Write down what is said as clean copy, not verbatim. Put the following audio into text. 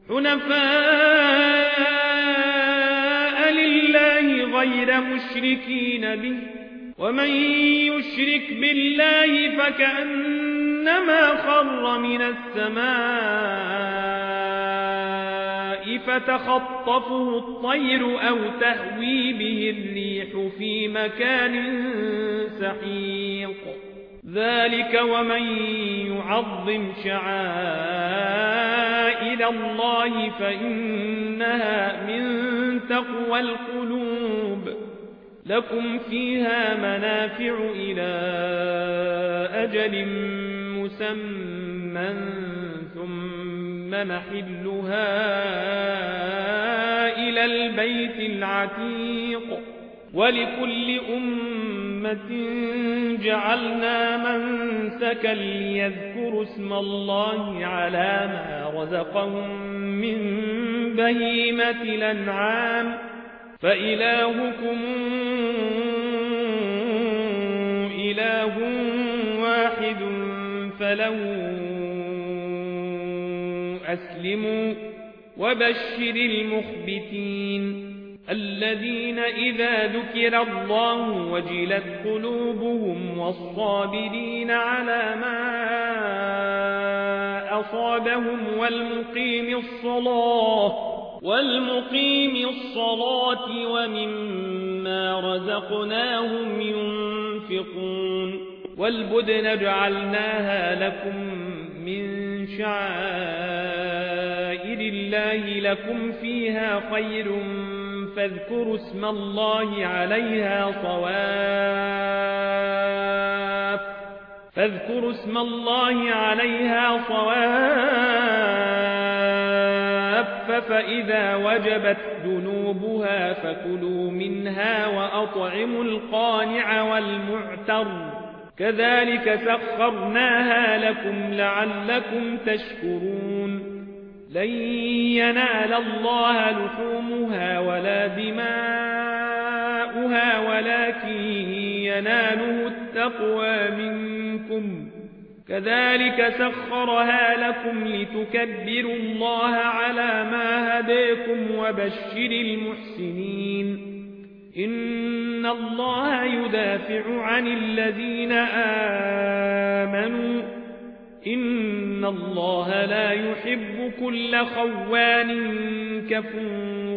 حنفاء لله غير مشركين به ومن يشرك بالله فكأنما خر من السماء فتخطفه الطير أو تهوي به الريح في مكان سحيق ذلك ومن يعظم شعائر الله فإنها من تقوى القلوب لكم فيها منافع إلى أجل مسمى ثم محلها إلى البيت العتيق ولكل أمة جعلنا منسكا ليذكروا اسم الله على ما رزقهم من بهيمة الأنعام فإلهكم إله واحد فله أسلموا وبشر المخبتين الذين إذا ذكر الله وجلت قلوبهم والصابرين على ما أصابهم والمقيم الصلاة ومما رزقناهم ينفقون والبدن جعلناها لكم من شعائر الله لكم فيها خير فاذكروا اسم الله عليها صواف فإذا وجبت جنوبها فكلوا منها وأطعموا القانع والمعتر كذلك سخرناها لكم لعلكم تشكرون لن ينال الله لحومها ولا دماؤها ولكن يناله التقوى منكم كذلك سخرها لكم لتكبروا الله على ما هداكم وبشر المحسنين إن الله يدافع عن الذين آمنوا إن الله لا يحب كل خوان كفور